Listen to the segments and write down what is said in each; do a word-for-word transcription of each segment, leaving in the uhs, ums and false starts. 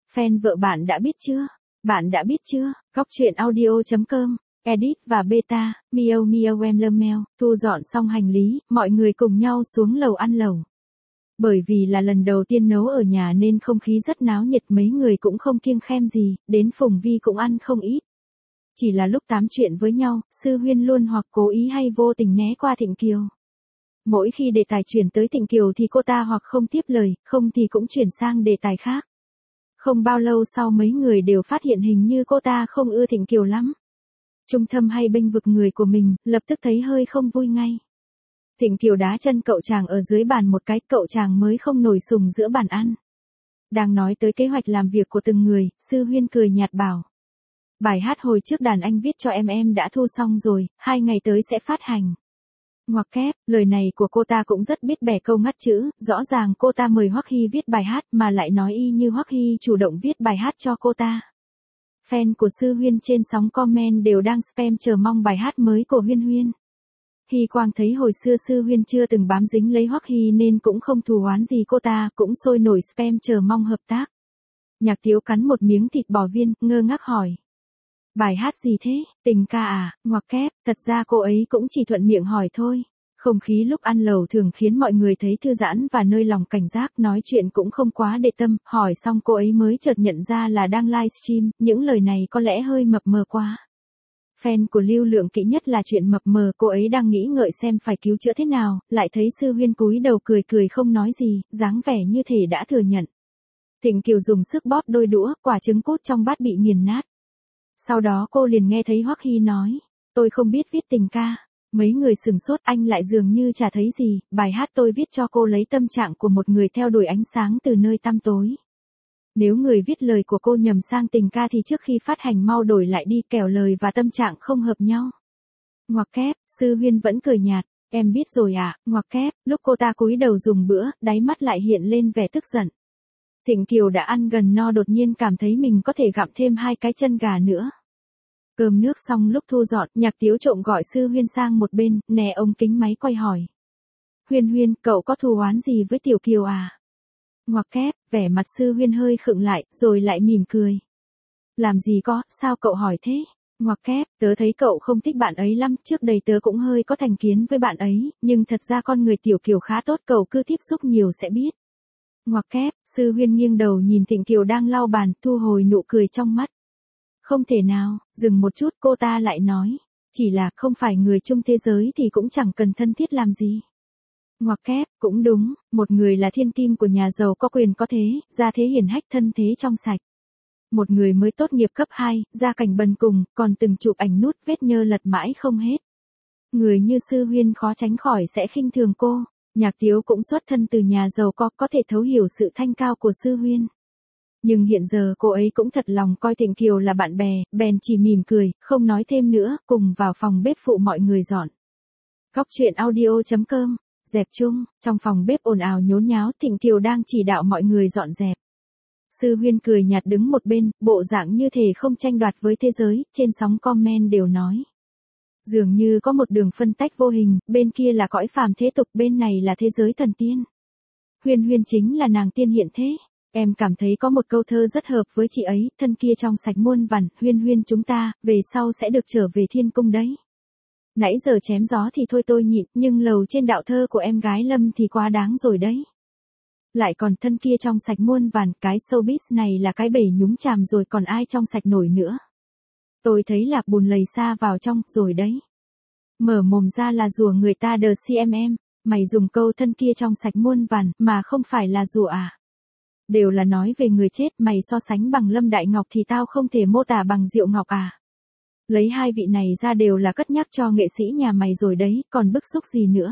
Fan vợ bạn đã biết chưa? Bạn đã biết chưa? Góc truyện audio chấm com, Edit và Beta, Miao Miao em Lemel, thu dọn xong hành lý, mọi người cùng nhau xuống lầu ăn lẩu. Bởi vì là lần đầu tiên nấu ở nhà nên không khí rất náo nhiệt, mấy người cũng không kiêng khem gì, đến Phùng Vi cũng ăn không ít. Chỉ là lúc tám chuyện với nhau, Sư Huyên luôn hoặc cố ý hay vô tình né qua Thịnh Kiều. Mỗi khi đề tài chuyển tới Thịnh Kiều thì cô ta hoặc không tiếp lời, không thì cũng chuyển sang đề tài khác. Không bao lâu sau mấy người đều phát hiện hình như cô ta không ưa Thịnh Kiều lắm. Trung Thâm hay bênh vực người của mình, lập tức thấy hơi không vui ngay. Thịnh Kiều đá chân cậu chàng ở dưới bàn một cái, cậu chàng mới không nổi sùng giữa bàn ăn. Đang nói tới kế hoạch làm việc của từng người, Sư Huyên cười nhạt bảo. Bài hát hồi trước đàn anh viết cho em em đã thu xong rồi, hai ngày tới sẽ phát hành. Ngoặc kép, lời này của cô ta cũng rất biết bẻ câu ngắt chữ, rõ ràng cô ta mời Hoắc Hy viết bài hát mà lại nói y như Hoắc Hy chủ động viết bài hát cho cô ta. Fan của Sư Huyên trên sóng comment đều đang spam chờ mong bài hát mới của Huyên Huyên. Hy Quang thấy hồi xưa Sư Huyên chưa từng bám dính lấy Hoắc Hy nên cũng không thù oán gì cô ta, cũng sôi nổi spam chờ mong hợp tác. Nhạc Tiếu cắn một miếng thịt bò viên, ngơ ngác hỏi. Bài hát gì thế, tình ca à, ngoặc kép, thật ra cô ấy cũng chỉ thuận miệng hỏi thôi. Không khí lúc ăn lẩu thường khiến mọi người thấy thư giãn và nơi lòng cảnh giác, nói chuyện cũng không quá để tâm, hỏi xong cô ấy mới chợt nhận ra là đang livestream, những lời này có lẽ hơi mập mờ quá. Fan của Lưu Lượng kỹ nhất là chuyện mập mờ, cô ấy đang nghĩ ngợi xem phải cứu chữa thế nào, lại thấy Sư Huyên cúi đầu cười cười không nói gì, dáng vẻ như thể đã thừa nhận. Thịnh Kiều dùng sức bóp đôi đũa, quả trứng cút trong bát bị nghiền nát. Sau đó cô liền nghe thấy Hoắc Hy nói, tôi không biết viết tình ca. Mấy người sừng sốt, anh lại dường như chả thấy gì, bài hát tôi viết cho cô lấy tâm trạng của một người theo đuổi ánh sáng từ nơi tăm tối. Nếu người viết lời của cô nhầm sang tình ca thì trước khi phát hành mau đổi lại đi, kẻo lời và tâm trạng không hợp nhau. Ngoặc kép, Sư Huyên vẫn cười nhạt, em biết rồi à, ngoặc kép, lúc cô ta cúi đầu dùng bữa, đáy mắt lại hiện lên vẻ tức giận. Thịnh Kiều đã ăn gần no đột nhiên cảm thấy mình có thể gặm thêm hai cái chân gà nữa. Cơm nước xong lúc thu dọn, Nhạc Tiếu trộm gọi Sư Huyên sang một bên, nè ống kính máy quay hỏi. Huyên Huyên, cậu có thù oán gì với Tiểu Kiều à? Ngoặc kép, vẻ mặt Sư Huyên hơi khựng lại, rồi lại mỉm cười. Làm gì có, sao cậu hỏi thế? Ngoặc kép, tớ thấy cậu không thích bạn ấy lắm, trước đây tớ cũng hơi có thành kiến với bạn ấy, nhưng thật ra con người Tiểu Kiều khá tốt, cậu cứ tiếp xúc nhiều sẽ biết. Ngoặc kép, Sư Huyên nghiêng đầu nhìn Thịnh Kiều đang lau bàn, thu hồi nụ cười trong mắt. Không thể nào, dừng một chút cô ta lại nói. Chỉ là không phải người chung thế giới thì cũng chẳng cần thân thiết làm gì. Ngoặc kép, cũng đúng, một người là thiên kim của nhà giàu có quyền có thế, gia thế hiển hách thân thế trong sạch. Một người mới tốt nghiệp cấp hai, gia cảnh bần cùng, còn từng chụp ảnh nút vết nhơ lật mãi không hết. Người như Sư Huyên khó tránh khỏi sẽ khinh thường cô. Nhạc Tiếu cũng xuất thân từ nhà giàu có, có thể thấu hiểu sự thanh cao của Sư Huyên. Nhưng hiện giờ cô ấy cũng thật lòng coi Thịnh Kiều là bạn bè, bèn chỉ mỉm cười, không nói thêm nữa, cùng vào phòng bếp phụ mọi người dọn. Góc truyện audio chấm com, dẹp chung, trong phòng bếp ồn ào nhốn nháo, Thịnh Kiều đang chỉ đạo mọi người dọn dẹp. Sư Huyên cười nhạt đứng một bên, bộ dạng như thể không tranh đoạt với thế giới, trên sóng comment đều nói. Dường như có một đường phân tách vô hình, bên kia là cõi phàm thế tục, bên này là thế giới thần tiên. Huyên Huyên chính là nàng tiên hiện thế. Em cảm thấy có một câu thơ rất hợp với chị ấy, thân kia trong sạch muôn vàn, Huyên Huyên chúng ta, về sau sẽ được trở về thiên cung đấy. Nãy giờ chém gió thì thôi tôi nhịn, nhưng lầu trên đạo thơ của em gái Lâm thì quá đáng rồi đấy. Lại còn thân kia trong sạch muôn vàn, cái showbiz này là cái bể nhúng chàm rồi, còn ai trong sạch nổi nữa. Tôi thấy là bùn lầy xa vào trong, rồi đấy. Mở mồm ra là rùa người ta đờ xê em em, mày dùng câu thân kia trong sạch muôn vàn, mà không phải là rùa à. Đều là nói về người chết, mày so sánh bằng Lâm Đại Ngọc thì tao không thể mô tả bằng Diệu Ngọc à. Lấy hai vị này ra đều là cất nhắc cho nghệ sĩ nhà mày rồi đấy, còn bức xúc gì nữa.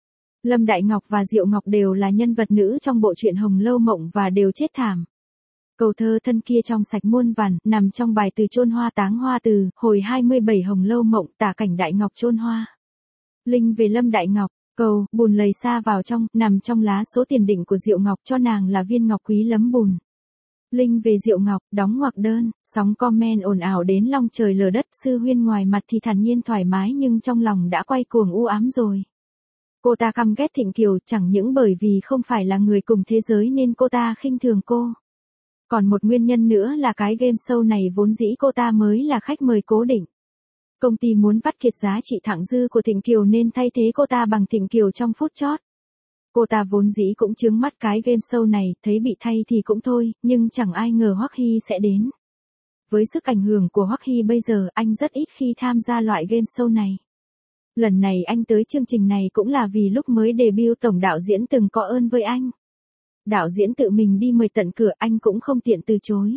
Lâm Đại Ngọc và Diệu Ngọc đều là nhân vật nữ trong bộ truyện Hồng Lâu Mộng và đều chết thảm. Câu thơ thân kia trong sạch muôn vàn, nằm trong bài từ chôn hoa táng hoa từ, hồi hai mươi bảy Hồng Lâu Mộng, tả cảnh Đại Ngọc chôn hoa. Linh về Lâm Đại Ngọc. Câu, bùn lầy xa vào trong, nằm trong lá số tiền định của Diệu Ngọc, cho nàng là viên ngọc quý lấm bùn. Linh về Diệu Ngọc, đóng ngoặc đơn, sóng comment ồn ào đến long trời lở đất. Sư Huyên ngoài mặt thì thản nhiên thoải mái nhưng trong lòng đã quay cuồng u ám rồi. Cô ta căm ghét Thịnh Kiều, chẳng những bởi vì không phải là người cùng thế giới nên cô ta khinh thường cô. Còn một nguyên nhân nữa là cái game show này vốn dĩ cô ta mới là khách mời cố định. Công ty muốn vắt kiệt giá trị thặng dư của Thịnh Kiều nên thay thế cô ta bằng Thịnh Kiều trong phút chót. Cô ta vốn dĩ cũng chướng mắt cái game show này, thấy bị thay thì cũng thôi, nhưng chẳng ai ngờ Hoắc Hy sẽ đến. Với sức ảnh hưởng của Hoắc Hy bây giờ, anh rất ít khi tham gia loại game show này. Lần này anh tới chương trình này cũng là vì lúc mới debut tổng đạo diễn từng có ơn với anh. Đạo diễn tự mình đi mời tận cửa, anh cũng không tiện từ chối.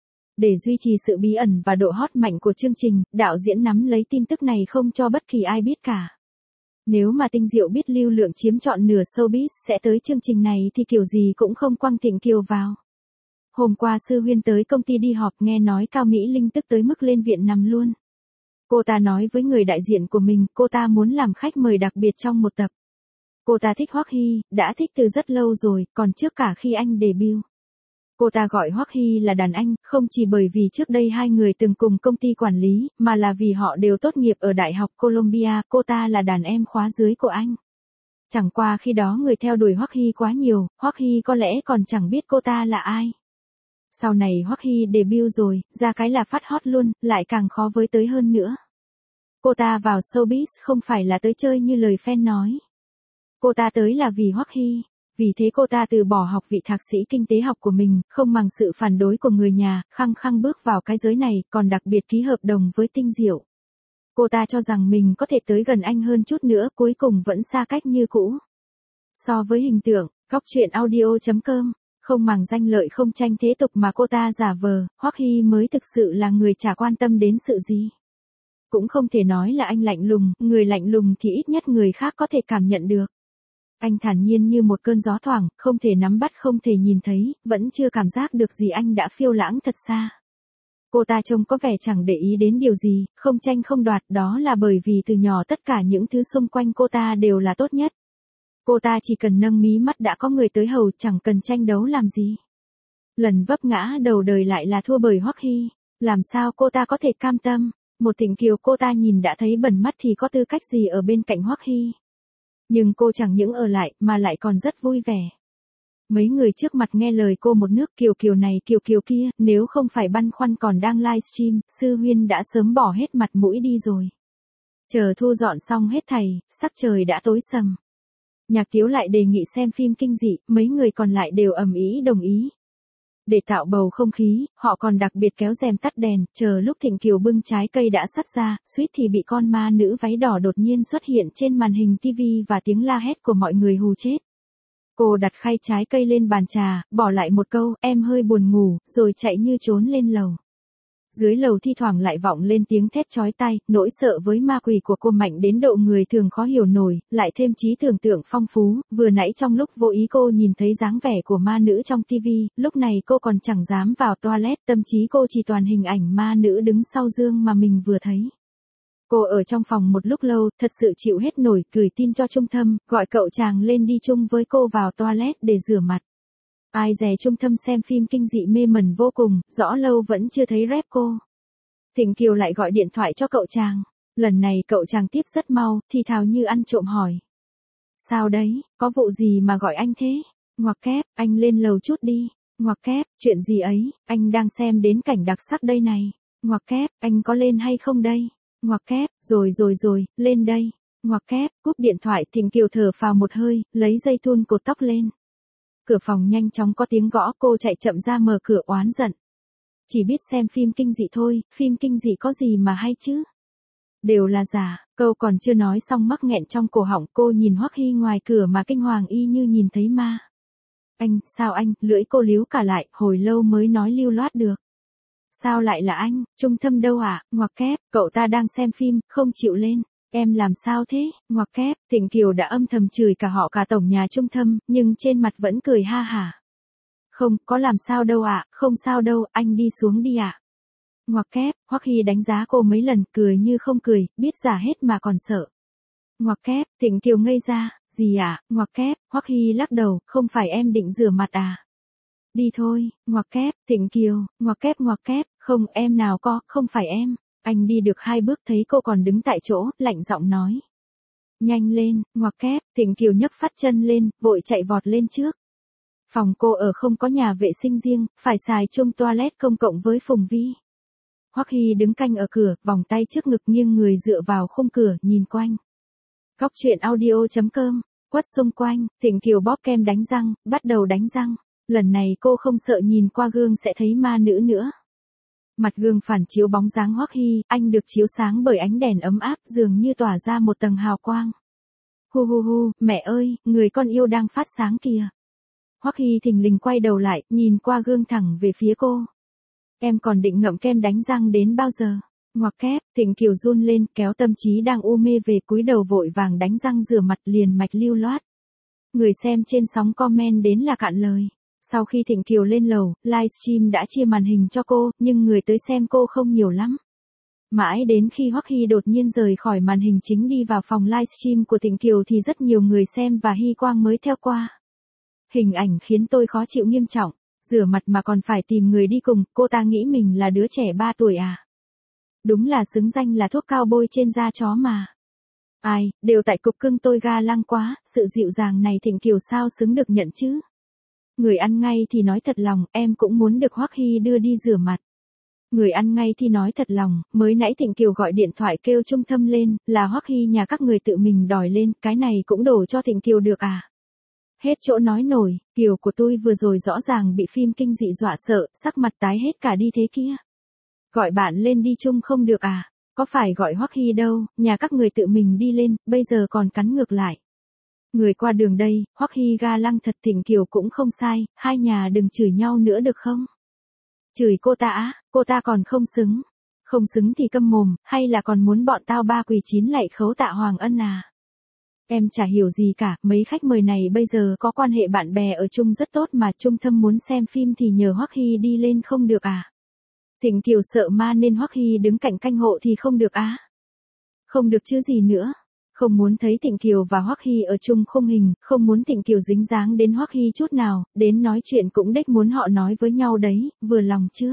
Để duy trì sự bí ẩn và độ hot mạnh của chương trình, đạo diễn nắm lấy tin tức này không cho bất kỳ ai biết cả. Nếu mà Tinh Diệu biết lưu lượng chiếm trọn nửa showbiz sẽ tới chương trình này thì kiểu gì cũng không quăng Thịnh Kiều vào. Hôm qua Sư Huyên tới công ty đi họp, nghe nói Cao Mỹ Linh tức tới mức lên viện nằm luôn. Cô ta nói với người đại diện của mình, cô ta muốn làm khách mời đặc biệt trong một tập. Cô ta thích Hoắc Hy, đã thích từ rất lâu rồi, còn trước cả khi anh debut. Cô ta gọi Hoắc Hy là đàn anh, không chỉ bởi vì trước đây hai người từng cùng công ty quản lý, mà là vì họ đều tốt nghiệp ở Đại học Columbia, cô ta là đàn em khóa dưới của anh. Chẳng qua khi đó người theo đuổi Hoắc Hy quá nhiều, Hoắc Hy có lẽ còn chẳng biết cô ta là ai. Sau này Hoắc Hy debut rồi, ra cái là phát hot luôn, lại càng khó với tới hơn nữa. Cô ta vào showbiz không phải là tới chơi như lời fan nói. Cô ta tới là vì Hoắc Hy. Vì thế cô ta từ bỏ học vị thạc sĩ kinh tế học của mình, không màng sự phản đối của người nhà, khăng khăng bước vào cái giới này, còn đặc biệt ký hợp đồng với Tinh Diệu. Cô ta cho rằng mình có thể tới gần anh hơn chút nữa, cuối cùng vẫn xa cách như cũ. So với hình tượng, góc truyện audio chấm com, không màng danh lợi không tranh thế tục mà cô ta giả vờ, Hoắc Hy mới thực sự là người chả quan tâm đến sự gì. Cũng không thể nói là anh lạnh lùng, người lạnh lùng thì ít nhất người khác có thể cảm nhận được. Anh thản nhiên như một cơn gió thoảng, không thể nắm bắt không thể nhìn thấy, vẫn chưa cảm giác được gì anh đã phiêu lãng thật xa. Cô ta trông có vẻ chẳng để ý đến điều gì, không tranh không đoạt, đó là bởi vì từ nhỏ tất cả những thứ xung quanh cô ta đều là tốt nhất. Cô ta chỉ cần nâng mí mắt đã có người tới hầu, chẳng cần tranh đấu làm gì. Lần vấp ngã đầu đời lại là thua bởi Hoắc Hy, làm sao cô ta có thể cam tâm, một Thịnh Kiều cô ta nhìn đã thấy bẩn mắt thì có tư cách gì ở bên cạnh Hoắc Hy. Nhưng cô chẳng những ở lại, mà lại còn rất vui vẻ. Mấy người trước mặt nghe lời cô một nước, Kiều Kiều này Kiều Kiều kia, nếu không phải băn khoăn còn đang livestream, Sư Huyên đã sớm bỏ hết mặt mũi đi rồi. Chờ thu dọn xong hết thầy, sắc trời đã tối sầm. Nhạc Tiếu lại đề nghị xem phim kinh dị, mấy người còn lại đều ầm ĩ đồng ý. Để tạo bầu không khí, họ còn đặc biệt kéo rèm tắt đèn, chờ lúc Thịnh Kiều bưng trái cây đã sắt ra, suýt thì bị con ma nữ váy đỏ đột nhiên xuất hiện trên màn hình tivi và tiếng la hét của mọi người hù chết. Cô đặt khay trái cây lên bàn trà, bỏ lại một câu, em hơi buồn ngủ, rồi chạy như trốn lên lầu. Dưới lầu thi thoảng lại vọng lên tiếng thét chói tai, nỗi sợ với ma quỷ của cô mạnh đến độ người thường khó hiểu nổi, lại thêm trí tưởng tượng phong phú, vừa nãy trong lúc vô ý cô nhìn thấy dáng vẻ của ma nữ trong tivi, lúc này cô còn chẳng dám vào toilet, tâm trí cô chỉ toàn hình ảnh ma nữ đứng sau giường mà mình vừa thấy. Cô ở trong phòng một lúc lâu, thật sự chịu hết nổi, gửi tin cho Trung Thâm, gọi cậu chàng lên đi chung với cô vào toilet để rửa mặt. Ai dè Trung Thâm xem phim kinh dị mê mẩn vô cùng, rõ lâu vẫn chưa thấy rep cô. Thịnh Kiều lại gọi điện thoại cho cậu chàng. Lần này cậu chàng tiếp rất mau, thì thào như ăn trộm hỏi. Sao đấy, có vụ gì mà gọi anh thế? Ngoặc kép, anh lên lầu chút đi. Ngoặc kép, chuyện gì ấy, anh đang xem đến cảnh đặc sắc đây này. Ngoặc kép, anh có lên hay không đây? Ngoặc kép, rồi rồi rồi, lên đây. Ngoặc kép, cúp điện thoại. Thịnh Kiều thở phào một hơi, lấy dây thun cột tóc lên. Cửa phòng nhanh chóng có tiếng gõ, cô chạy chậm ra mở cửa oán giận. Chỉ biết xem phim kinh dị thôi, phim kinh dị có gì mà hay chứ? Đều là giả, câu còn chưa nói xong mắc nghẹn trong cổ họng, cô nhìn Hoắc Hy ngoài cửa mà kinh hoàng y như nhìn thấy ma. Anh, sao anh, lưỡi cô líu cả lại, hồi lâu mới nói lưu loát được. Sao lại là anh, Trung Thâm đâu ạ? À? Ngoặc kép, cậu ta đang xem phim, không chịu lên. Em làm sao thế? Ngoặc kép, Thịnh Kiều đã âm thầm chửi cả họ cả tổng nhà Trung Thâm, nhưng trên mặt vẫn cười ha hả. Không, có làm sao đâu ạ, à, không sao đâu, anh đi xuống đi ạ. À. Ngoặc kép, Hoắc Hy đánh giá cô mấy lần, cười như không cười, biết giả hết mà còn sợ. Ngoặc kép, Thịnh Kiều ngây ra, gì ạ? À? Ngoặc kép, Hoắc Hy lắc đầu, không phải em định rửa mặt à? Đi thôi, ngoặc kép, Thịnh Kiều, ngoặc kép ngoặc kép, không em nào có, không phải em. Anh đi được hai bước thấy cô còn đứng tại chỗ, lạnh giọng nói. Nhanh lên, ngoặc kép, Thịnh Kiều nhấc phát chân lên, vội chạy vọt lên trước. Phòng cô ở không có nhà vệ sinh riêng, phải xài chung toilet công cộng với Phùng Vi. Hoắc Hy đứng canh ở cửa, vòng tay trước ngực nghiêng người dựa vào khung cửa, nhìn quanh. Góc truyện audio chấm com, quất xung quanh, Thịnh Kiều bóp kem đánh răng, bắt đầu đánh răng. Lần này cô không sợ nhìn qua gương sẽ thấy ma nữ nữa. Mặt gương phản chiếu bóng dáng Hoắc Hy, anh được chiếu sáng bởi ánh đèn ấm áp dường như tỏa ra một tầng hào quang. Hu hu hu, mẹ ơi, người con yêu đang phát sáng kìa. Hoắc Hy thình lình quay đầu lại, nhìn qua gương thẳng về phía cô. Em còn định ngậm kem đánh răng đến bao giờ? Ngoặc kép, Thịnh Kiều run lên, kéo Tâm Trí đang u mê về, cúi đầu vội vàng đánh răng rửa mặt, liền mạch lưu loát. Người xem trên sóng comment đến là cạn lời. Sau khi Thịnh Kiều lên lầu, livestream đã chia màn hình cho cô, nhưng người tới xem cô không nhiều lắm. Mãi đến khi Hoắc Hy đột nhiên rời khỏi màn hình chính đi vào phòng livestream của Thịnh Kiều thì rất nhiều người xem và Hy Quang mới theo qua. Hình ảnh khiến tôi khó chịu nghiêm trọng, rửa mặt mà còn phải tìm người đi cùng, cô ta nghĩ mình là đứa trẻ ba tuổi à? Đúng là xứng danh là thuốc cao bôi trên da chó mà. Ai, đều tại cục cưng tôi ga lăng quá, sự dịu dàng này Thịnh Kiều sao xứng được nhận chứ? Người ăn ngay thì nói thật lòng, em cũng muốn được Hoắc Hy đưa đi rửa mặt. Người ăn ngay thì nói thật lòng, mới nãy Thịnh Kiều gọi điện thoại kêu trung tâm lên, là Hoắc Hy nhà các người tự mình đòi lên, cái này cũng đổ cho Thịnh Kiều được à? Hết chỗ nói nổi, Kiều của tôi vừa rồi rõ ràng bị phim kinh dị dọa sợ, sắc mặt tái hết cả đi thế kia. Gọi bạn lên đi chung không được à? Có phải gọi Hoắc Hy đâu, nhà các người tự mình đi lên, bây giờ còn cắn ngược lại. Người qua đường đây, Hoắc Hy ga lăng thật, Thịnh Kiều cũng không sai, hai nhà đừng chửi nhau nữa được không? Chửi cô ta á, cô ta còn không xứng. Không xứng thì câm mồm, hay là còn muốn bọn tao ba quỳ chín lạy khấu tạ Hoàng Ân à? Em chả hiểu gì cả, mấy khách mời này bây giờ có quan hệ bạn bè ở chung rất tốt mà, Trung Thâm muốn xem phim thì nhờ Hoắc Hy đi lên không được à? Thịnh Kiều sợ ma nên Hoắc Hy đứng cạnh canh hộ thì không được á? Không được chứ gì nữa. Không muốn thấy Thịnh Kiều và Hoắc Hy ở chung khung hình, không muốn Thịnh Kiều dính dáng đến Hoắc Hy chút nào, đến nói chuyện cũng đếch muốn họ nói với nhau đấy, vừa lòng chưa?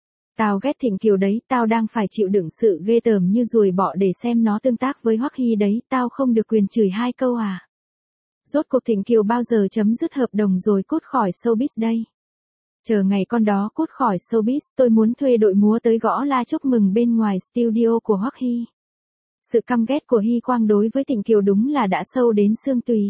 Tao ghét Thịnh Kiều đấy, tao đang phải chịu đựng sự ghê tởm như ruồi bọ để xem nó tương tác với Hoắc Hy đấy, tao không được quyền chửi hai câu à? Rốt cuộc Thịnh Kiều bao giờ chấm dứt hợp đồng rồi cút khỏi showbiz đây? Chờ ngày con đó cút khỏi showbiz, tôi muốn thuê đội múa tới gõ la chúc mừng bên ngoài studio của Hoắc Hy. Sự căm ghét của Hy Quang đối với Thịnh Kiều đúng là đã sâu đến xương tùy.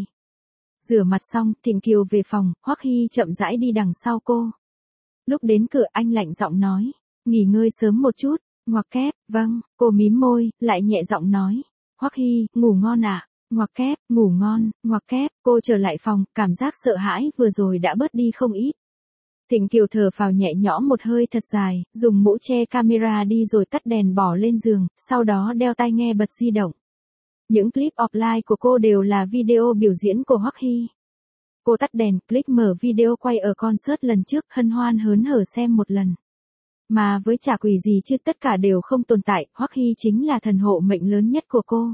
Rửa mặt xong, Thịnh Kiều về phòng, Hoắc Hy chậm rãi đi đằng sau cô. Lúc đến cửa anh lạnh giọng nói, nghỉ ngơi sớm một chút, ngoặc kép, vâng, cô mím môi, lại nhẹ giọng nói, Hoắc Hy, ngủ ngon ạ, à? Ngoặc kép, ngủ ngon, ngoặc kép, cô trở lại phòng, cảm giác sợ hãi vừa rồi đã bớt đi không ít. Thịnh Kiều thở phào nhẹ nhõm một hơi thật dài, dùng mũ che camera đi rồi tắt đèn bỏ lên giường, sau đó đeo tai nghe bật di động. Những clip offline của cô đều là video biểu diễn của Hoắc Hy. Cô tắt đèn, click mở video quay ở concert lần trước, hân hoan hớn hở xem một lần. Mà với chả quỷ gì chứ tất cả đều không tồn tại, Hoắc Hy chính là thần hộ mệnh lớn nhất của cô.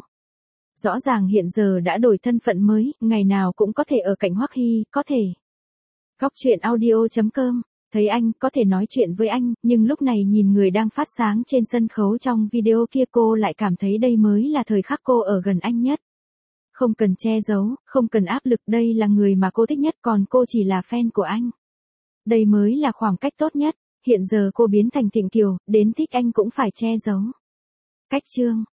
Rõ ràng hiện giờ đã đổi thân phận mới, ngày nào cũng có thể ở cạnh Hoắc Hy, có thể. Góc truyện audio chấm com, thấy anh, có thể nói chuyện với anh, nhưng lúc này nhìn người đang phát sáng trên sân khấu trong video kia cô lại cảm thấy đây mới là thời khắc cô ở gần anh nhất. Không cần che giấu, không cần áp lực, đây là người mà cô thích nhất, còn cô chỉ là fan của anh. Đây mới là khoảng cách tốt nhất, hiện giờ cô biến thành Thịnh Kiều, đến thích anh cũng phải che giấu. Cách chương